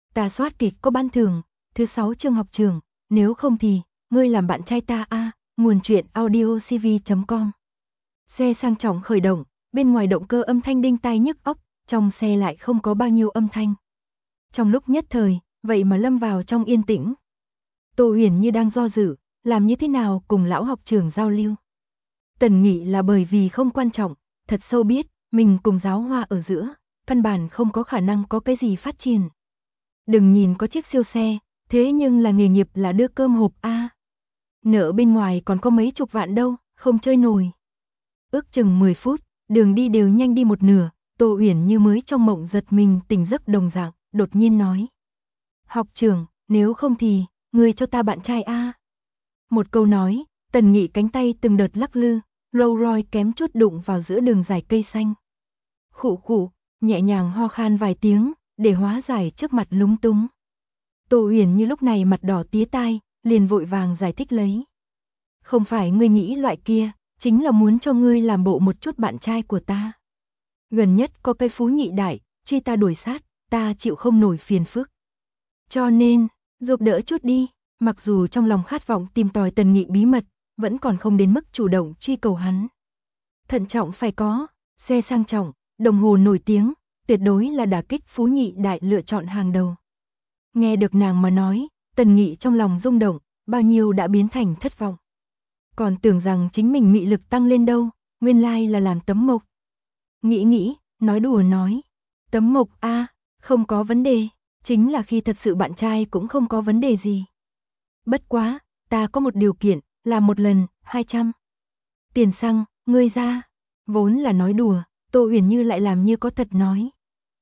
Ta soát kịch có ban thưởng, thứ 6 trường học trường, nếu không thì, ngươi làm bạn trai ta a. Nguồn truyện audiocv.com. Xe sang trọng khởi động, bên ngoài động cơ âm thanh đinh tai nhức óc, trong xe lại không có bao nhiêu âm thanh. Trong lúc nhất thời, vậy mà lâm vào trong yên tĩnh. Tô Huyền như đang do dự, làm như thế nào cùng lão học trưởng giao lưu. Tần Nghị là bởi vì không quan trọng, thật sâu biết, mình cùng giáo hoa ở giữa, căn bản không có khả năng có cái gì phát triển. Đừng nhìn có chiếc siêu xe, thế nhưng là nghề nghiệp là đưa cơm hộp a. Nợ bên ngoài còn có mấy chục vạn đâu, không chơi nổi. Ước chừng 10 phút, đường đi đều nhanh đi một nửa, Tô Uyển như mới trong mộng giật mình tỉnh giấc đồng dạng, đột nhiên nói. Học trưởng, nếu không thì, ngươi cho ta bạn trai a. Một câu nói, Tần Nghị cánh tay từng đợt lắc lư, Rolls Royce kém chút đụng vào giữa đường dài cây xanh. Khụ khụ, nhẹ nhàng ho khan vài tiếng, để hóa giải trước mặt lúng túng. Tô Uyển như lúc này mặt đỏ tía tai, liền vội vàng giải thích lấy. Không phải ngươi nghĩ loại kia, chính là muốn cho ngươi làm bộ một chút bạn trai của ta. Gần nhất có cây phú nhị đại, truy ta đuổi sát, ta chịu không nổi phiền phức. Cho nên, giúp đỡ chút đi, mặc dù trong lòng khát vọng tìm tòi Tần Nghị bí mật, vẫn còn không đến mức chủ động truy cầu hắn. Thận trọng phải có, xe sang trọng, đồng hồ nổi tiếng, tuyệt đối là đả kích phú nhị đại lựa chọn hàng đầu. Nghe được nàng mà nói, Tần Nghị trong lòng rung động, bao nhiêu đã biến thành thất vọng. Còn tưởng rằng chính mình mị lực tăng lên đâu, nguyên lai là làm tấm mộc. Nghĩ, nói đùa nói. Tấm mộc a, không có vấn đề, chính là khi thật sự bạn trai cũng không có vấn đề gì. Bất quá, ta có một điều kiện, làm một lần, 200. Tiền xăng, ngươi ra. Vốn là nói đùa, Tô Uyển như lại làm như có thật nói.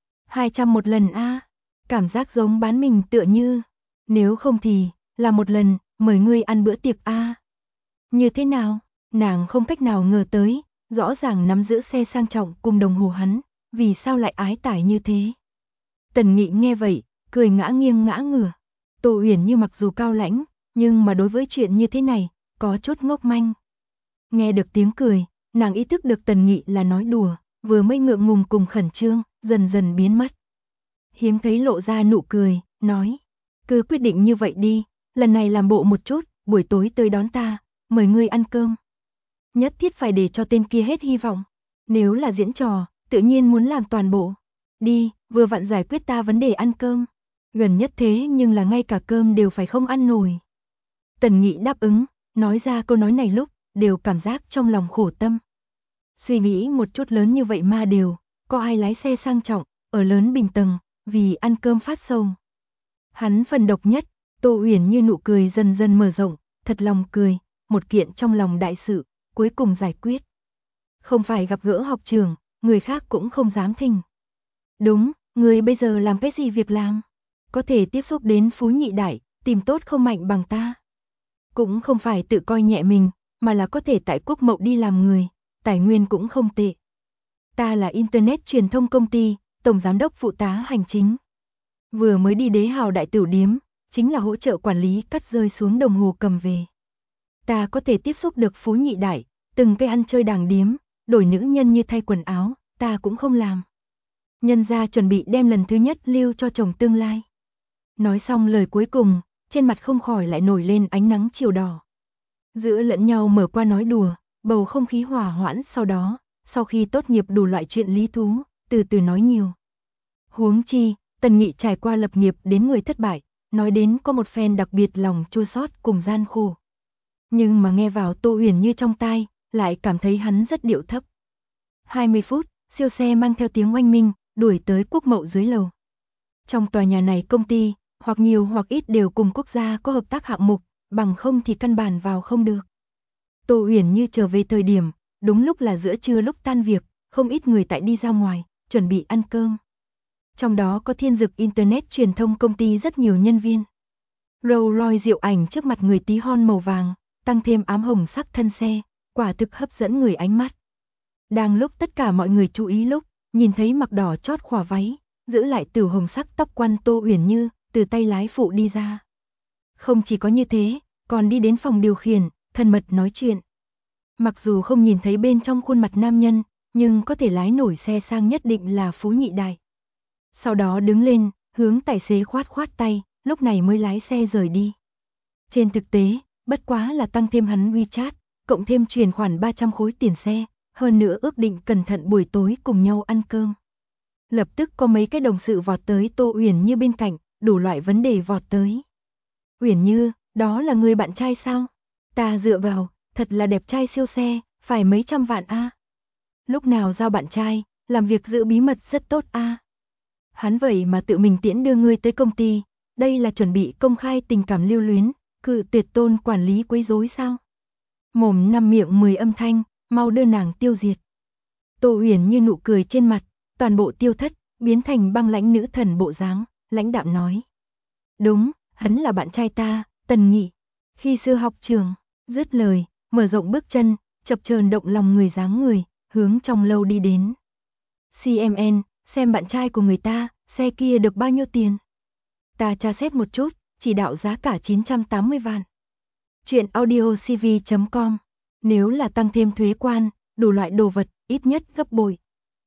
200 một lần a, cảm giác giống bán mình tựa như. Nếu không thì, là một lần, mời ngươi ăn bữa tiệc a. Như thế nào? Nàng không cách nào ngờ tới, rõ ràng nắm giữ xe sang trọng cùng đồng hồ hắn, vì sao lại ái tải như thế? Tần Nghị nghe vậy, cười ngã nghiêng ngã ngửa. Tô Uyển như mặc dù cao lãnh, nhưng mà đối với chuyện như thế này, có chút ngốc manh. Nghe được tiếng cười, nàng ý thức được Tần Nghị là nói đùa, vừa mới ngượng ngùng cùng khẩn trương, dần dần biến mất. Hiếm thấy lộ ra nụ cười, nói, cứ quyết định như vậy đi, lần này làm bộ một chút, buổi tối tới đón ta, mời ngươi ăn cơm. Nhất thiết phải để cho tên kia hết hy vọng, nếu là diễn trò, tự nhiên muốn làm toàn bộ. Đi, vừa vặn giải quyết ta vấn đề ăn cơm. Gần nhất thế nhưng là ngay cả cơm đều phải không ăn nổi. Tần Nghị đáp ứng, nói ra câu nói này lúc, đều cảm giác trong lòng khổ tâm. Suy nghĩ một chút lớn như vậy mà đều, có ai lái xe sang trọng, ở lớn bình tầng, vì ăn cơm phát sầu. Hắn phần độc nhất, Tô Uyển như nụ cười dần dần mở rộng, thật lòng cười, một kiện trong lòng đại sự, cuối cùng giải quyết. Không phải gặp gỡ học trường, người khác cũng không dám thình. Đúng, người bây giờ làm cái gì việc làm? Có thể tiếp xúc đến phú nhị đại, tìm tốt không mạnh bằng ta. Cũng không phải tự coi nhẹ mình, mà là có thể tại Quốc Mậu đi làm người, tài nguyên cũng không tệ. Ta là Internet truyền thông công ty, tổng giám đốc phụ tá hành chính. Vừa mới đi Đế Hào đại tửu điếm, chính là hỗ trợ quản lý cắt rơi xuống đồng hồ cầm về. Ta có thể tiếp xúc được phú nhị đại, từng cái ăn chơi đàng điếm, đổi nữ nhân như thay quần áo, ta cũng không làm. Nhân gia chuẩn bị đem lần thứ nhất lưu cho chồng tương lai. Nói xong lời cuối cùng, trên mặt không khỏi lại nổi lên ánh nắng chiều đỏ. Giữa lẫn nhau mở qua nói đùa, bầu không khí hòa hoãn sau đó, sau khi tốt nghiệp đủ loại chuyện lý thú, từ từ nói nhiều. Huống chi, Tần Nghị trải qua lập nghiệp đến người thất bại, nói đến có một phen đặc biệt lòng chua xót cùng gian khổ. Nhưng mà nghe vào Tô Uyển như trong tai, lại cảm thấy hắn rất điệu thấp. 20 phút, siêu xe mang theo tiếng oanh minh, đuổi tới Quốc Mậu dưới lầu. Trong tòa nhà này công ty, hoặc nhiều hoặc ít đều cùng quốc gia có hợp tác hạng mục, bằng không thì căn bản vào không được. Tô Uyển như trở về thời điểm, đúng lúc là giữa trưa lúc tan việc, không ít người tại đi ra ngoài, chuẩn bị ăn cơm. Trong đó có Thiên Dực Internet truyền thông công ty rất nhiều nhân viên. Rolls Royce diệu ảnh trước mặt người tí hon màu vàng, tăng thêm ám hồng sắc thân xe, quả thực hấp dẫn người ánh mắt. Đang lúc tất cả mọi người chú ý lúc, nhìn thấy mặc đỏ chót khỏa váy, giữ lại tửu hồng sắc tóc quăn Tô Uyển như, từ tay lái phụ đi ra. Không chỉ có như thế, còn đi đến phòng điều khiển, thân mật nói chuyện. Mặc dù không nhìn thấy bên trong khuôn mặt nam nhân, nhưng có thể lái nổi xe sang nhất định là phú nhị đại. Sau đó đứng lên, hướng tài xế khoát khoát tay, lúc này mới lái xe rời đi. Trên thực tế, bất quá là tăng thêm hắn WeChat, cộng thêm chuyển khoản 300 khối tiền xe, hơn nữa ước định cẩn thận buổi tối cùng nhau ăn cơm. Lập tức có mấy cái đồng sự vọt tới Tô Uyển Như bên cạnh, đủ loại vấn đề vọt tới. Uyển Như, đó là người bạn trai sao? Ta dựa vào, thật là đẹp trai siêu xe, phải mấy trăm vạn a. Lúc nào giao bạn trai, làm việc giữ bí mật rất tốt a. Hắn vậy mà tự mình tiễn đưa ngươi tới công ty, đây là chuẩn bị công khai tình cảm lưu luyến, cự tuyệt Tôn quản lý quấy rối sao? Mồm năm miệng 10 âm thanh, mau đưa nàng tiêu diệt. Tô Uyển Như nụ cười trên mặt, toàn bộ tiêu thất, biến thành băng lãnh nữ thần bộ dáng, lãnh đạm nói. Đúng, hắn là bạn trai ta, Tần Nghị. Khi xưa học trường, dứt lời, mở rộng bước chân, chập chờn động lòng người dáng người, hướng trong lâu đi đến. CMN, xem bạn trai của người ta, xe kia được bao nhiêu tiền? Ta tra xét một chút, chỉ đạo giá cả 980 vạn. Chuyện audiocv.com. Nếu là tăng thêm thuế quan, đủ loại đồ vật, ít nhất gấp bội.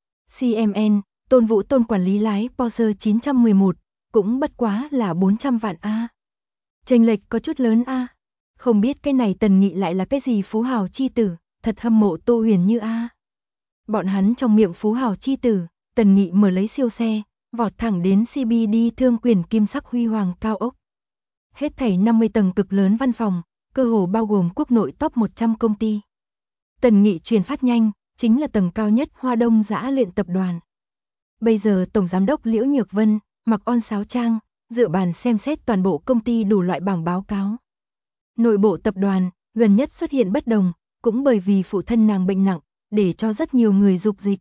CMN, Tôn Vũ Tôn quản lý lái Porsche 911, cũng bất quá là 400 vạn a. Chênh lệch có chút lớn a. Không biết cái này Tần Nghị lại là cái gì phú hào chi tử, thật hâm mộ Tô Uyển Như a. Bọn hắn trong miệng phú hào chi tử, Tần Nghị mở lấy siêu xe, vọt thẳng đến CBD thương quyền kim sắc huy hoàng cao ốc. Hết thảy 50 tầng cực lớn văn phòng, cơ hồ bao gồm quốc nội top 100 công ty. Tần Nghị truyền phát nhanh, chính là tầng cao nhất Hoa Đông Dã Luyện tập đoàn. Bây giờ Tổng Giám đốc Liễu Nhược Vân, mặc on sáo trang, dựa bàn xem xét toàn bộ công ty đủ loại bảng báo cáo. Nội bộ tập đoàn, gần nhất xuất hiện bất đồng, cũng bởi vì phụ thân nàng bệnh nặng, để cho rất nhiều người dục dịch.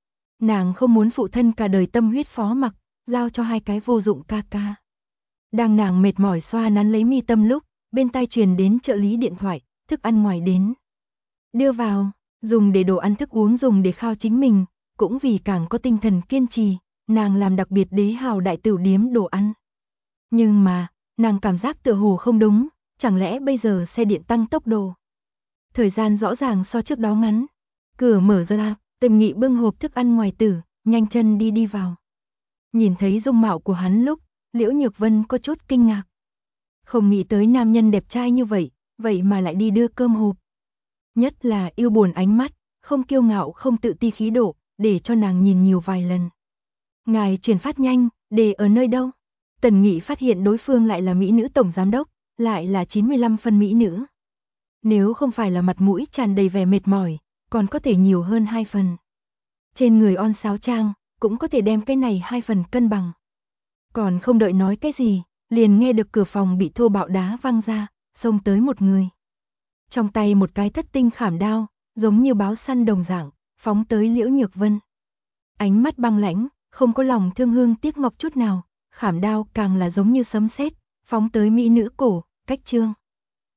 Nàng không muốn phụ thân cả đời tâm huyết phó mặc, giao cho hai cái vô dụng ca ca. Đang nàng mệt mỏi xoa nắn lấy mi tâm lúc, bên tai truyền đến trợ lý điện thoại, thức ăn ngoài đến. Đưa vào, dùng để đồ ăn thức uống dùng để khao chính mình, cũng vì càng có tinh thần kiên trì, nàng làm đặc biệt đế hào đại tửu điếm đồ ăn. Nhưng mà, nàng cảm giác tựa hồ không đúng, chẳng lẽ bây giờ xe điện tăng tốc độ. Thời gian rõ ràng so trước đó ngắn. Cửa mở ra, Tần Nghị bưng hộp thức ăn ngoài tử, nhanh chân đi vào. Nhìn thấy dung mạo của hắn lúc, Liễu Nhược Vân có chút kinh ngạc. Không nghĩ tới nam nhân đẹp trai như vậy, vậy mà lại đi đưa cơm hộp. Nhất là yêu buồn ánh mắt, không kiêu ngạo không tự ti khí độ, để cho nàng nhìn nhiều vài lần. Ngài truyền phát nhanh, để ở nơi đâu? Tần Nghị phát hiện đối phương lại là mỹ nữ tổng giám đốc, lại là 95 phân mỹ nữ. Nếu không phải là mặt mũi tràn đầy vẻ mệt mỏi, còn có thể nhiều hơn 2 phần. Trên người on sáo trang, cũng có thể đem cái này 2 phần cân bằng. Còn không đợi nói cái gì, liền nghe được cửa phòng bị thô bạo đá văng ra, xông tới một người. Trong tay một cái thất tinh khảm đao, giống như báo săn đồng dạng, phóng tới Liễu Nhược Vân. Ánh mắt băng lãnh, không có lòng thương hương tiếc ngọc chút nào, khảm đao càng là giống như sấm sét, phóng tới mỹ nữ cổ, cách trương.